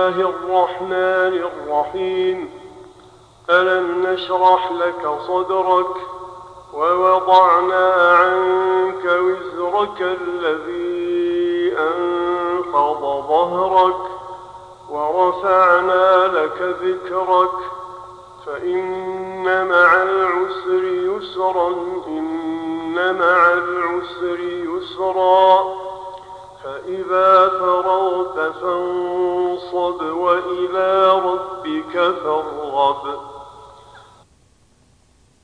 الله الرحمن الرحيم. ألم نشرح لك صدرك ووضعنا عنك وزرك الذي أنقض ظهرك ورفعنا لك ذكرك فإن مع العسر يسرا إن مع العسر يسرا فإذا